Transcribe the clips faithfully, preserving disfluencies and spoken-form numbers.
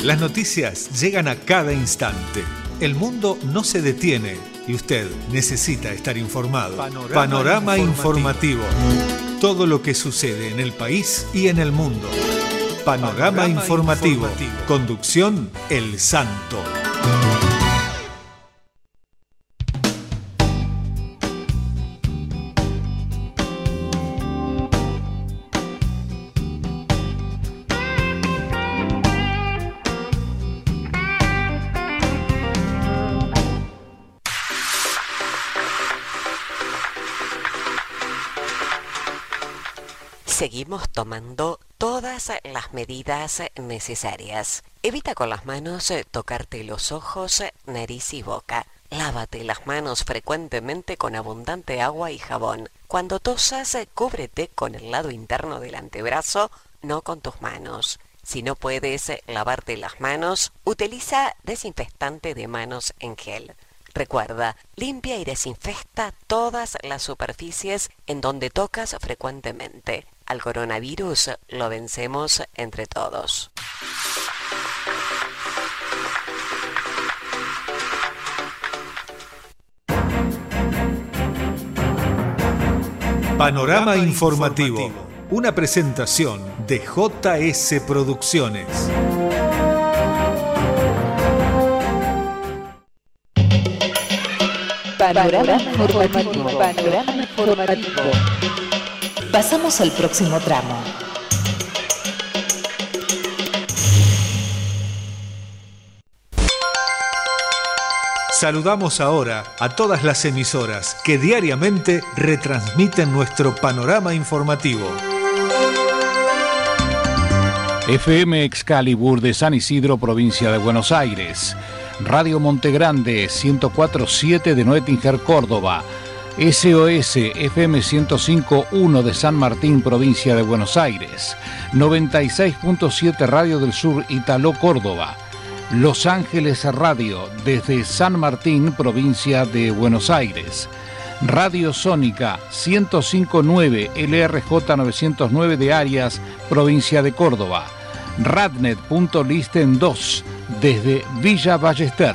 Las noticias llegan a cada instante. El mundo no se detiene y usted necesita estar informado. Panorama, Panorama informativo. informativo. Todo lo que sucede en el país y en el mundo. Panorama, Panorama informativo. informativo. Conducción El Santo. Seguimos tomando todas las medidas necesarias. Evita con las manos tocarte los ojos, nariz y boca. Lávate las manos frecuentemente con abundante agua y jabón. Cuando tosas, cúbrete con el lado interno del antebrazo, no con tus manos. Si no puedes lavarte las manos, utiliza desinfectante de manos en gel. Recuerda, limpia y desinfecta todas las superficies en donde tocas frecuentemente. Al coronavirus lo vencemos entre todos. Panorama informativo. Una presentación de J S Producciones. Panorama informativo. Panorama informativo. Pasamos al próximo tramo. Saludamos ahora a todas las emisoras que diariamente retransmiten nuestro panorama informativo. F M Excalibur de San Isidro, provincia de Buenos Aires. Radio Montegrande ciento cuatro punto siete de Noetinger, Córdoba. S O S F M ciento cinco punto uno de San Martín, provincia de Buenos Aires. noventa y seis punto siete Radio del Sur, Italó, Córdoba. Los Ángeles Radio desde San Martín, provincia de Buenos Aires. Radio Sónica ciento cinco punto nueve L R J novecientos nueve de Arias, provincia de Córdoba. Radnet.listen dos desde Villa Ballester.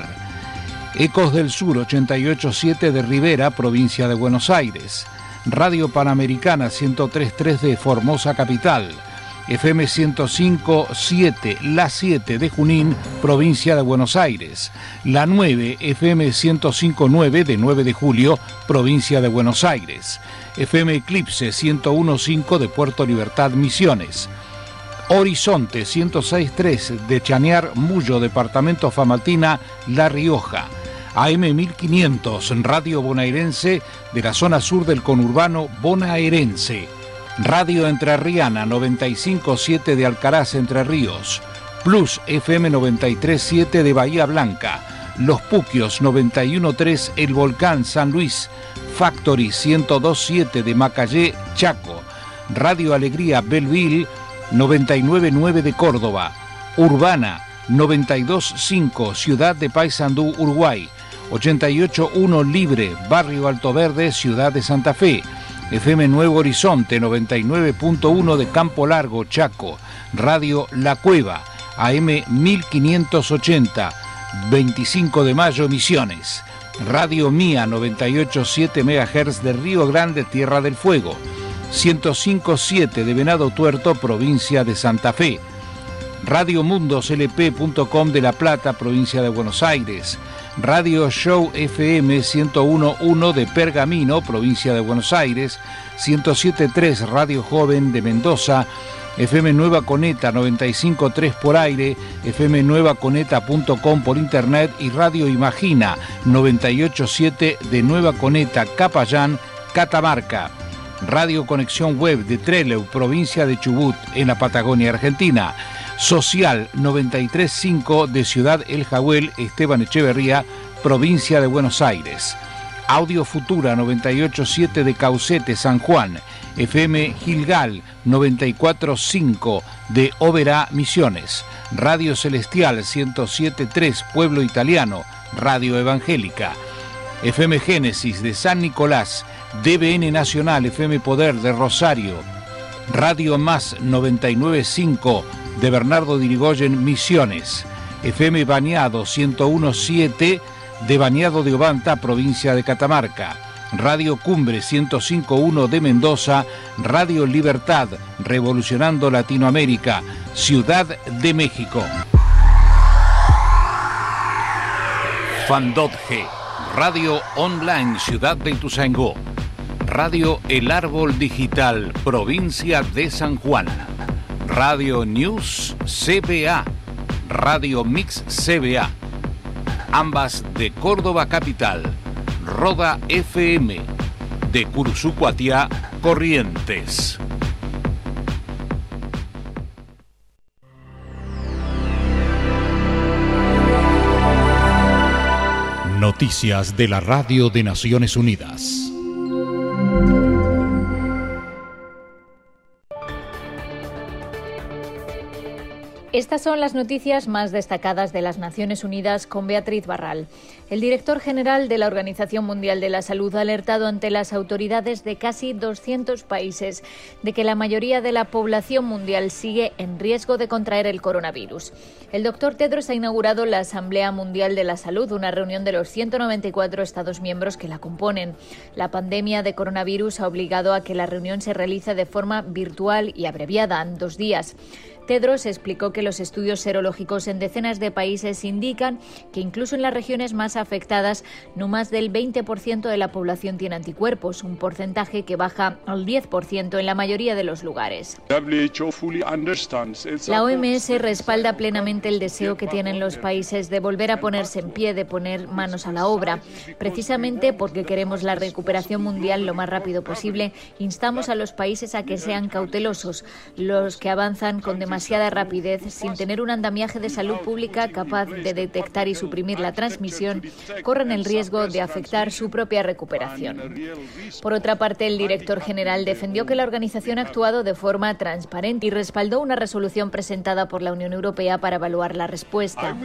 Ecos del Sur ochenta y ocho punto siete de Rivera, provincia de Buenos Aires. Radio Panamericana ciento tres punto tres de Formosa Capital. F M ciento cinco punto siete La siete de Junín, provincia de Buenos Aires. La nueve F M ciento cinco punto nueve de nueve de Julio, provincia de Buenos Aires. F M Eclipse ciento uno punto cinco de Puerto Libertad, Misiones. Horizonte ciento seis punto tres de Chañar, Mullo, departamento Famatina, La Rioja. A M mil quinientos, Radio Bonaerense de la zona sur del conurbano bonaerense. Radio Entrerriana noventa y cinco punto siete de Alcaraz, Entre Ríos. Plus F M noventa y tres punto siete de Bahía Blanca. Los Puquios noventa y uno punto tres El Volcán, San Luis. Factory ciento dos punto siete de Macayé, Chaco. Radio Alegría Belleville noventa y nueve punto nueve de Córdoba. Urbana noventa y dos punto cinco Ciudad de Paysandú, Uruguay. ochenta y ocho punto uno Libre, Barrio Alto Verde, Ciudad de Santa Fe. F M Nuevo Horizonte noventa y nueve punto uno de Campo Largo, Chaco. Radio La Cueva, A M mil quinientos ochenta, veinticinco de mayo, Misiones. Radio Mía noventa y ocho punto siete megahertz de Río Grande, Tierra del Fuego. ciento cinco punto siete de Venado Tuerto, provincia de Santa Fe. Radio Mundos L P punto com de La Plata, provincia de Buenos Aires. Radio Show F M ciento uno punto uno de Pergamino, provincia de Buenos Aires. ciento siete punto tres Radio Joven de Mendoza. F M Nueva Coneta noventa y cinco punto tres por aire, F M nueva coneta punto com por internet y Radio Imagina noventa y ocho punto siete de Nueva Coneta, Capayán, Catamarca. Radio Conexión Web de Trelew, provincia de Chubut, en la Patagonia Argentina. Social noventa y tres punto cinco de Ciudad El Jagüel, Esteban Echeverría, provincia de Buenos Aires. Audio Futura noventa y ocho punto siete de Caucete, San Juan. F M Gilgal noventa y cuatro punto cinco de Oberá, Misiones. Radio Celestial ciento siete punto tres Pueblo Italiano, Radio Evangélica. F M Génesis de San Nicolás. D B N Nacional, F M Poder de Rosario. Radio Más noventa y nueve punto cinco de Bernardo de Irigoyen, Misiones. F M Bañado ciento uno punto siete de Bañado de Obanta, provincia de Catamarca. Radio Cumbre ciento cinco punto uno de Mendoza, Radio Libertad, revolucionando Latinoamérica, Ciudad de México. Fandotge, Radio Online Ciudad de Ituzaingó. Radio El Árbol Digital, provincia de San Juan. Radio News C B A, Radio Mix C B A. Ambas de Córdoba Capital. Roda F M, de Cursucuatiá, Corrientes. Noticias de la Radio de Naciones Unidas. Estas son las noticias más destacadas de las Naciones Unidas con Beatriz Barral. El director general de la Organización Mundial de la Salud ha alertado ante las autoridades de casi doscientos países de que la mayoría de la población mundial sigue en riesgo de contraer el coronavirus. El doctor Tedros ha inaugurado la Asamblea Mundial de la Salud, una reunión de los ciento noventa y cuatro Estados miembros que la componen. La pandemia de coronavirus ha obligado a que la reunión se realice de forma virtual y abreviada, en dos días. Tedros explicó que los estudios serológicos en decenas de países indican que incluso en las regiones más afectadas, no más del veinte por ciento de la población tiene anticuerpos, un porcentaje que baja al diez por ciento en la mayoría de los lugares. La O M S respalda plenamente el deseo que tienen los países de volver a ponerse en pie, de poner manos a la obra. Precisamente porque queremos la recuperación mundial lo más rápido posible, instamos a los países a que sean cautelosos. Los que avanzan con demasiada demasiada rapidez, sin tener un andamiaje de salud pública capaz de detectar y suprimir la transmisión, corren el riesgo de afectar su propia recuperación. Por otra parte, el director general defendió que la organización ha actuado de forma transparente y respaldó una resolución presentada por la Unión Europea para evaluar la respuesta.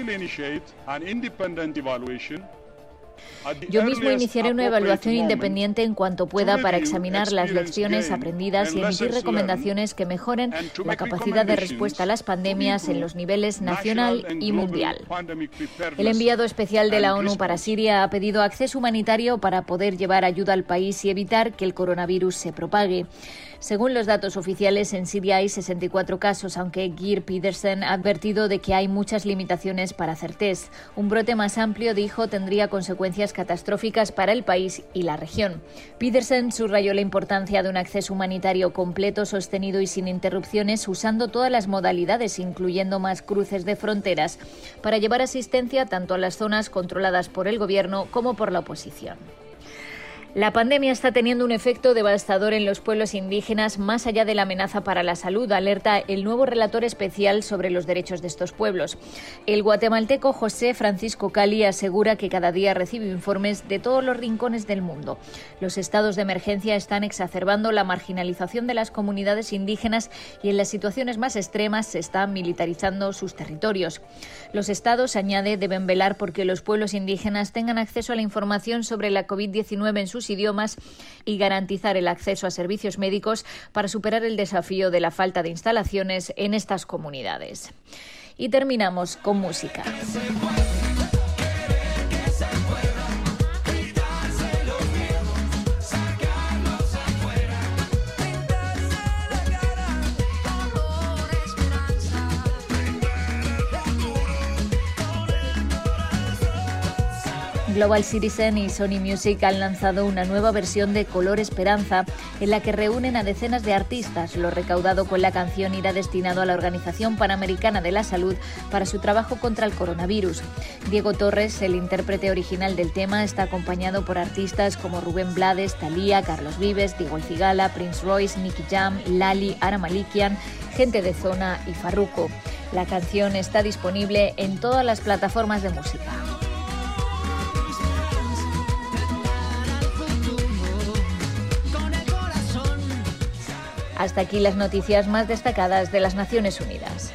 Yo mismo iniciaré una evaluación independiente en cuanto pueda para examinar las lecciones aprendidas y emitir recomendaciones que mejoren la capacidad de respuesta a las pandemias en los niveles nacional y mundial. El enviado especial de la ONU para Siria ha pedido acceso humanitario para poder llevar ayuda al país y evitar que el coronavirus se propague. Según los datos oficiales, en Siria hay sesenta y cuatro casos, aunque Geir Pedersen ha advertido de que hay muchas limitaciones para hacer test. Un brote más amplio, dijo, tendría consecuencias catastróficas para el país y la región. Pedersen subrayó la importancia de un acceso humanitario completo, sostenido y sin interrupciones, usando todas las modalidades, incluyendo más cruces de fronteras, para llevar asistencia tanto a las zonas controladas por el gobierno como por la oposición. La pandemia está teniendo un efecto devastador en los pueblos indígenas más allá de la amenaza para la salud, alerta el nuevo relator especial sobre los derechos de estos pueblos. El guatemalteco José Francisco Cali asegura que cada día recibe informes de todos los rincones del mundo. Los estados de emergencia están exacerbando la marginalización de las comunidades indígenas y en las situaciones más extremas se están militarizando sus territorios. Los estados, añade, deben velar porque los pueblos indígenas tengan acceso a la información sobre la COVID diecinueve en sus idiomas y garantizar el acceso a servicios médicos para superar el desafío de la falta de instalaciones en estas comunidades. Y terminamos con música. Global Citizen y Sony Music han lanzado una nueva versión de Color Esperanza en la que reúnen a decenas de artistas. Lo recaudado con la canción irá destinado a la Organización Panamericana de la Salud para su trabajo contra el coronavirus. Diego Torres, el intérprete original del tema, está acompañado por artistas como Rubén Blades, Thalía, Carlos Vives, Diego El Cigala, Prince Royce, Nicky Jam, Lali, Ara Malikian, Gente de Zona y Farruko. La canción está disponible en todas las plataformas de música. Hasta aquí las noticias más destacadas de las Naciones Unidas.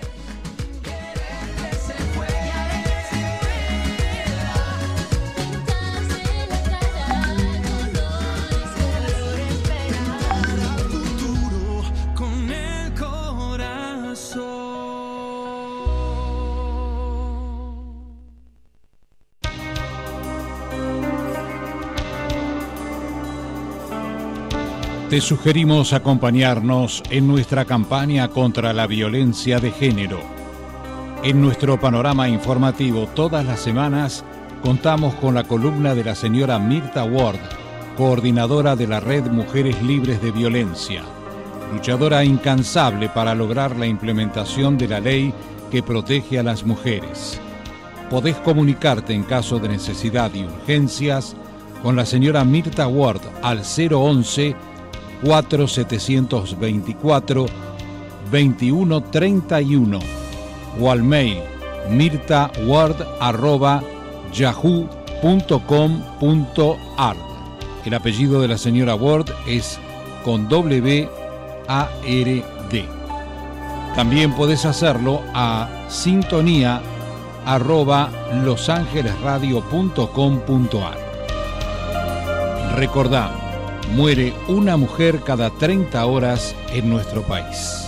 Te sugerimos acompañarnos en nuestra campaña contra la violencia de género. En nuestro panorama informativo todas las semanas contamos con la columna de la señora Mirta Ward, coordinadora de la Red Mujeres Libres de Violencia, luchadora incansable para lograr la implementación de la ley que protege a las mujeres. Podés comunicarte en caso de necesidad y urgencias con la señora Mirta Ward al cero once, cuatro setecientos veinticuatro, veintiuno treinta y uno o al mail mirtaward arroba yahoo punto com punto ar. El apellido de la señora Ward es con W A R D. También podés hacerlo a sintonía arroba losangelesradio punto com punto ar. Recordá, muere una mujer cada treinta horas en nuestro país.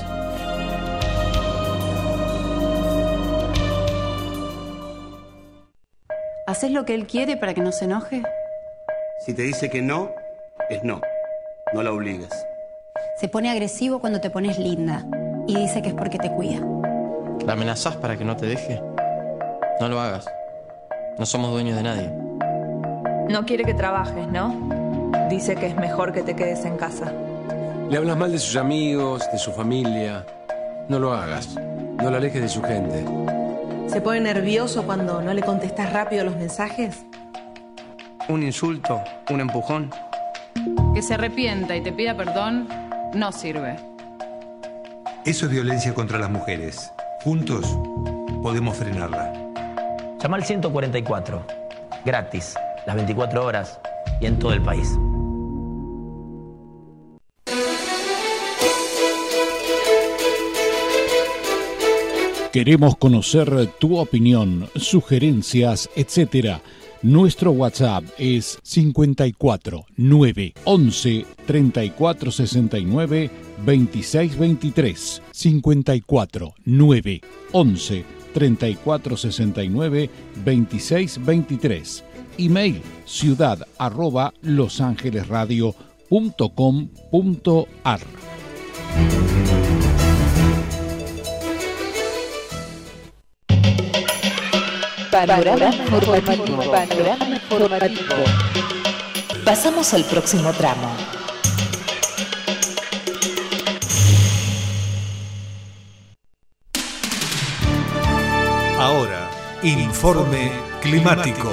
¿Haces lo que él quiere para que no se enoje? Si te dice que no, es no. No la obligues. Se pone agresivo cuando te pones linda y dice que es porque te cuida. ¿La amenazás para que no te deje? No lo hagas. No somos dueños de nadie. No quiere que trabajes, ¿no? Dice que es mejor que te quedes en casa. Le hablas mal de sus amigos, de su familia. No lo hagas. No la alejes de su gente. ¿Se pone nervioso cuando no le contestas rápido los mensajes? Un insulto, un empujón. Que se arrepienta y te pida perdón no sirve. Eso es violencia contra las mujeres. Juntos podemos frenarla. Llama al ciento cuarenta y cuatro. Gratis. Las veinticuatro horas y en todo el país. Queremos conocer tu opinión, sugerencias, etcétera. Nuestro WhatsApp es cincuenta y cuatro, nueve, once, treinta y cuatro sesenta y nueve, veintiséis veintitrés. cincuenta y cuatro, nueve, once, treinta y cuatro sesenta y nueve, veintiséis veintitrés. Email ciudad arroba losangelesradio punto com punto ar. Panorama informativo. Panorama informativo. Pasamos al próximo tramo. Ahora, informe climático.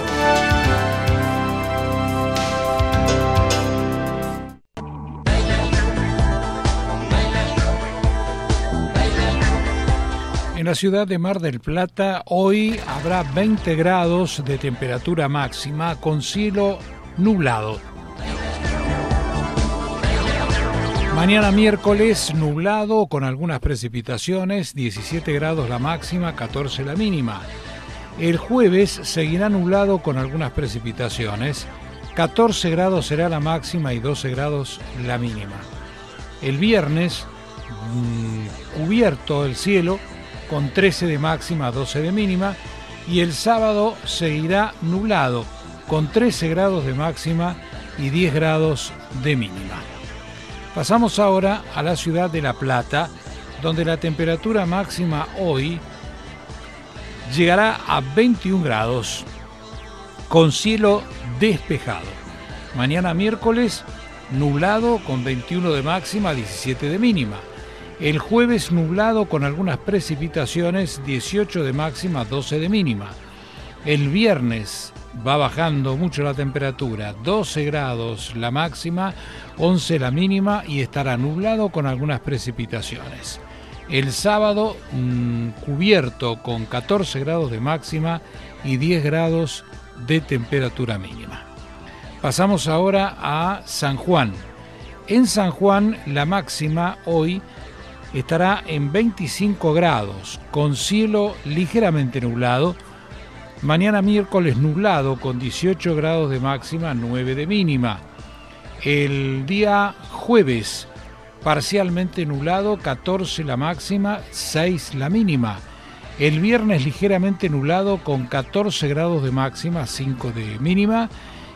En la ciudad de Mar del Plata hoy habrá veinte grados de temperatura máxima con cielo nublado. Mañana miércoles nublado con algunas precipitaciones, diecisiete grados la máxima, catorce la mínima. El jueves seguirá nublado con algunas precipitaciones, catorce grados será la máxima y doce grados la mínima. El viernes mmm, cubierto el cielo con trece de máxima, doce de mínima, y el sábado seguirá nublado con trece grados de máxima y diez grados de mínima. Pasamos ahora a la ciudad de La Plata, donde la temperatura máxima hoy llegará a veintiún grados con cielo despejado. Mañana miércoles nublado con veintiuno de máxima, diecisiete de mínima. El jueves nublado con algunas precipitaciones, dieciocho de máxima, doce de mínima. El viernes va bajando mucho la temperatura, doce grados la máxima, once la mínima y estará nublado con algunas precipitaciones. El sábado mmm, cubierto con catorce grados de máxima y diez grados de temperatura mínima. Pasamos ahora a San Juan. En San Juan la máxima hoy estará en veinticinco grados, con cielo ligeramente nublado. Mañana miércoles nublado, con dieciocho grados de máxima, nueve de mínima. El día jueves parcialmente nublado, catorce la máxima, seis la mínima. El viernes ligeramente nublado, con catorce grados de máxima, cinco de mínima.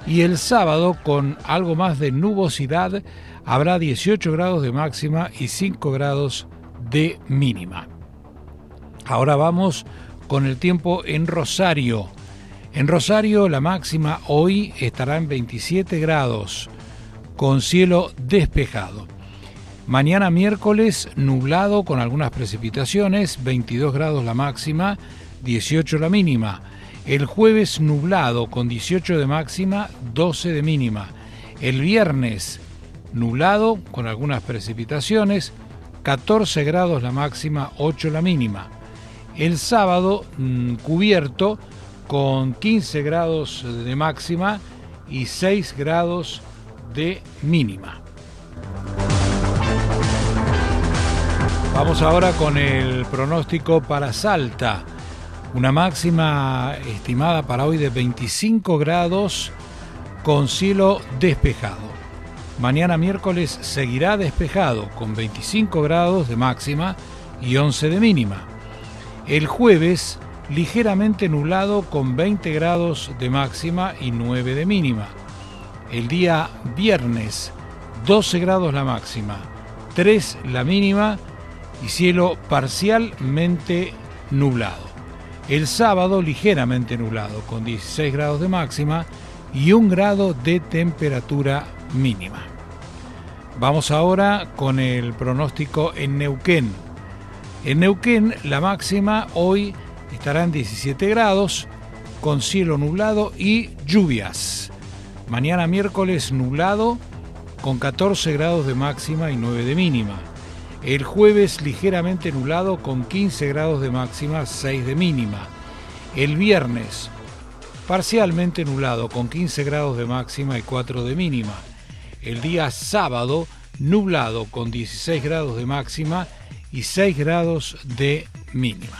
Y el sábado, con algo más de nubosidad, habrá dieciocho grados de máxima y cinco grados de mínima. Ahora vamos con el tiempo en Rosario. En Rosario la máxima hoy estará en veintisiete grados, con cielo despejado. Mañana miércoles nublado con algunas precipitaciones, veintidós grados la máxima, dieciocho la mínima. El jueves nublado con dieciocho de máxima, doce de mínima. El viernes nublado con algunas precipitaciones, catorce grados la máxima, ocho la mínima. El sábado mmm, cubierto con quince grados de máxima y seis grados de mínima. Vamos ahora con el pronóstico para Salta. Una máxima estimada para hoy de veinticinco grados con cielo despejado. Mañana miércoles seguirá despejado con veinticinco grados de máxima y once de mínima. El jueves ligeramente nublado con veinte grados de máxima y nueve de mínima. El día viernes doce grados la máxima, tres la mínima y cielo parcialmente nublado. El sábado ligeramente nublado con dieciséis grados de máxima y un grado de temperatura mínima. Vamos ahora con el pronóstico en Neuquén. En Neuquén la máxima hoy estará en diecisiete grados con cielo nublado y lluvias. Mañana miércoles nublado con catorce grados de máxima y nueve de mínima. El jueves ligeramente nublado con quince grados de máxima, seis de mínima. El viernes parcialmente nublado con quince grados de máxima y cuatro de mínima. El día sábado nublado con dieciséis grados de máxima y seis grados de mínima.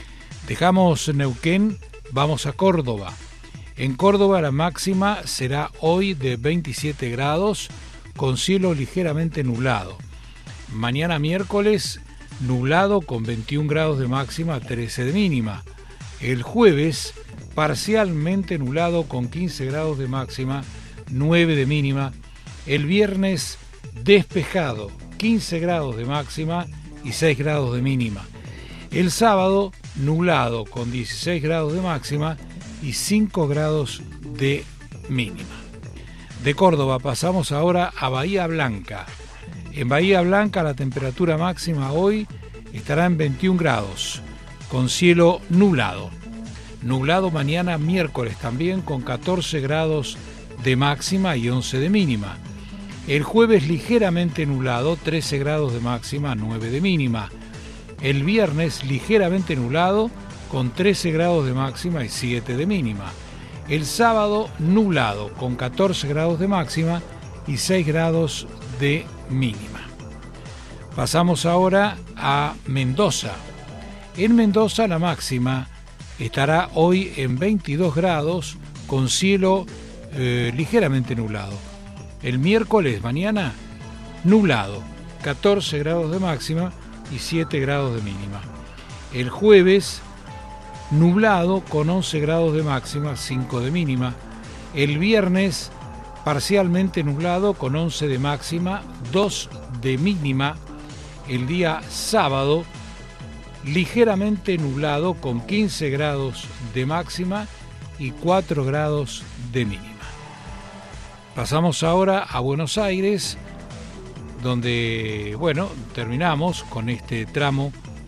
Dejamos Neuquén, vamos a Córdoba. En Córdoba la máxima será hoy de veintisiete grados con cielo ligeramente nublado. Mañana miércoles nublado con veintiún grados de máxima, trece de mínima. El jueves parcialmente nublado con quince grados de máxima, nueve de mínima. El viernes despejado, quince grados de máxima y seis grados de mínima. El sábado nublado con dieciséis grados de máxima y cinco grados de mínima. De Córdoba pasamos ahora a Bahía Blanca. En Bahía Blanca la temperatura máxima hoy estará en veintiún grados, con cielo nublado. Nublado mañana miércoles también con catorce grados de máxima y once de mínima. El jueves ligeramente nublado, trece grados de máxima, nueve de mínima. El viernes ligeramente nublado con trece grados de máxima y siete de mínima. El sábado nublado con catorce grados de máxima y seis grados de mínima. Pasamos ahora a Mendoza. En Mendoza la máxima estará hoy en veintidós grados con cielo eh, ligeramente nublado. El miércoles mañana nublado, catorce grados de máxima y siete grados de mínima. El jueves nublado con once grados de máxima, cinco de mínima. El viernes parcialmente nublado con once de máxima, dos de mínima. El día sábado ligeramente nublado con quince grados de máxima y cuatro grados de mínima. Pasamos ahora a Buenos Aires, donde, bueno, terminamos con este tramo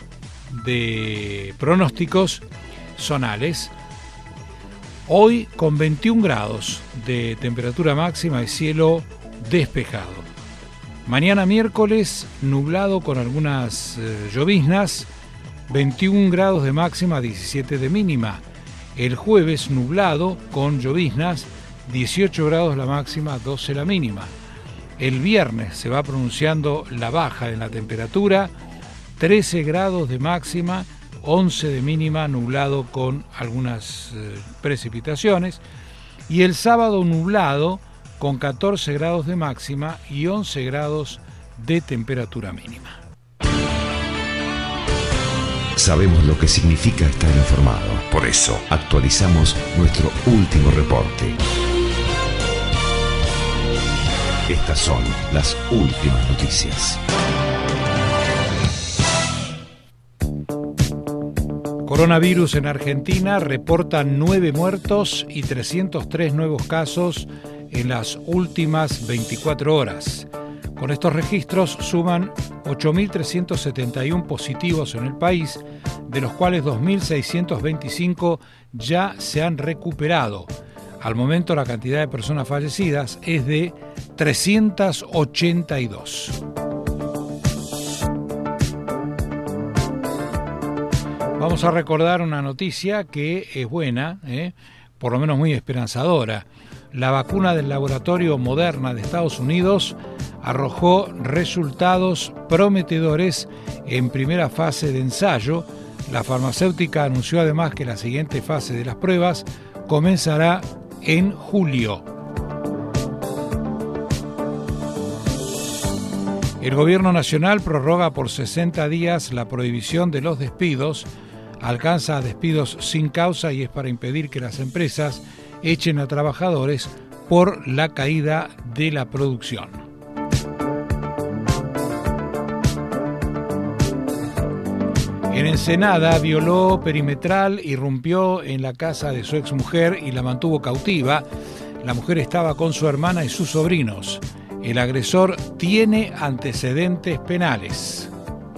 de pronósticos zonales. Hoy con veintiún grados de temperatura máxima y cielo despejado. Mañana miércoles nublado con algunas eh, lloviznas, veintiún grados de máxima, diecisiete de mínima. El jueves nublado con lloviznas, dieciocho grados la máxima, doce la mínima. El viernes se va pronunciando la baja en la temperatura, trece grados de máxima, once de mínima, nublado con algunas eh, precipitaciones. Y el sábado nublado con catorce grados de máxima y once grados de temperatura mínima. Sabemos lo que significa estar informado. Por eso actualizamos nuestro último reporte. Estas son las últimas noticias. Coronavirus en Argentina reporta nueve muertos y trescientos tres nuevos casos en las últimas veinticuatro horas. Con estos registros suman ocho mil trescientos setenta y uno positivos en el país, de los cuales dos mil seiscientos veinticinco ya se han recuperado. Al momento la cantidad de personas fallecidas es de trescientos ochenta y dos. Vamos a recordar una noticia que es buena, ¿eh? por lo menos muy esperanzadora. La vacuna del laboratorio Moderna de Estados Unidos arrojó resultados prometedores en primera fase de ensayo. La farmacéutica anunció además que la siguiente fase de las pruebas comenzará en julio. El Gobierno Nacional prorroga por sesenta días la prohibición de los despidos. Alcanza a despidos sin causa y es para impedir que las empresas echen a trabajadores por la caída de la producción. En Ensenada violó perimetral, irrumpió en la casa de su exmujer y la mantuvo cautiva. La mujer estaba con su hermana y sus sobrinos. El agresor tiene antecedentes penales.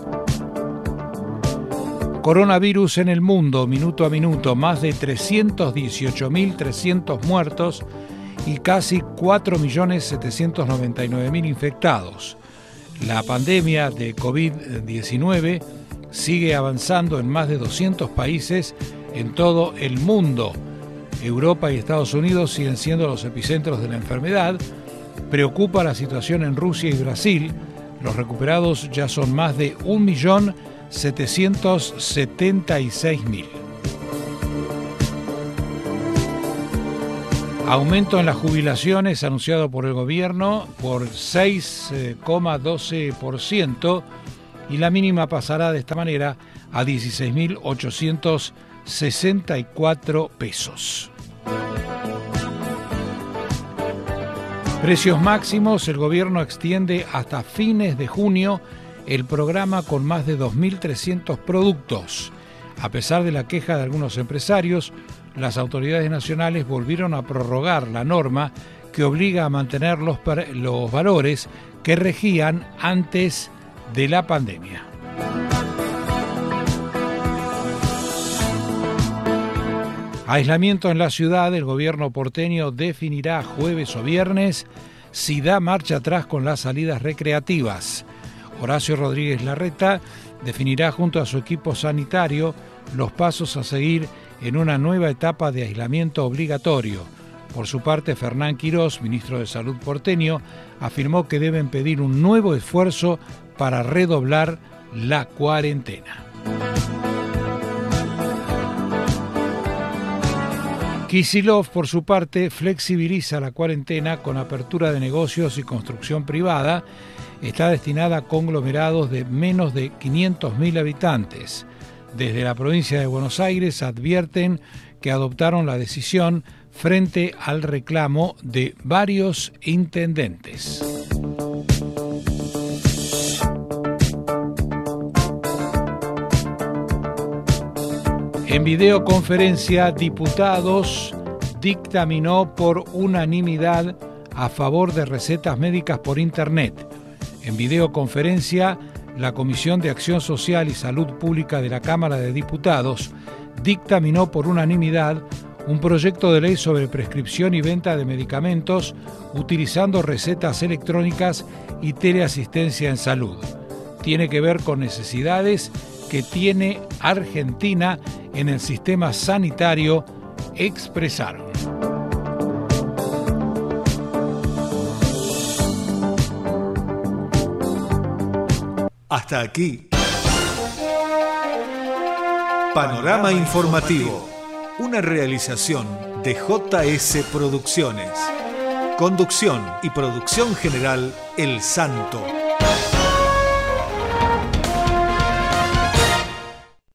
Coronavirus en el mundo, minuto a minuto, más de trescientos dieciocho mil trescientos muertos y casi cuatro millones setecientos noventa y nueve mil infectados. La pandemia de covid diecinueve sigue avanzando en más de doscientos países en todo el mundo. Europa y Estados Unidos siguen siendo los epicentros de la enfermedad. Preocupa la situación en Rusia y Brasil. Los recuperados ya son más de un millón setecientos setenta y seis mil. Aumento en las jubilaciones anunciado por el gobierno por seis coma doce por ciento y la mínima pasará de esta manera a dieciséis mil ochocientos sesenta y cuatro pesos. Precios máximos, el gobierno extiende hasta fines de junio el programa con más de dos mil trescientos productos. A pesar de la queja de algunos empresarios, las autoridades nacionales volvieron a prorrogar la norma que obliga a mantener los, los valores que regían antes de la pandemia. Aislamiento en la ciudad, el gobierno porteño definirá jueves o viernes si da marcha atrás con las salidas recreativas. Horacio Rodríguez Larreta definirá junto a su equipo sanitario los pasos a seguir en una nueva etapa de aislamiento obligatorio. Por su parte, Fernán Quirós, ministro de Salud porteño, afirmó que deben pedir un nuevo esfuerzo para redoblar la cuarentena. Kicillof, por su parte, flexibiliza la cuarentena con apertura de negocios y construcción privada. Está destinada a conglomerados de menos de quinientos mil habitantes. Desde la provincia de Buenos Aires advierten que adoptaron la decisión frente al reclamo de varios intendentes. En videoconferencia, diputados dictaminó por unanimidad a favor de recetas médicas por Internet. En videoconferencia, la Comisión de Acción Social y Salud Pública de la Cámara de Diputados dictaminó por unanimidad un proyecto de ley sobre prescripción y venta de medicamentos utilizando recetas electrónicas y teleasistencia en salud. Tiene que ver con necesidades que tiene Argentina en el sistema sanitario, expresaron. Hasta aquí. Panorama Informativo, una realización de J S Producciones. Conducción y producción general El Santo.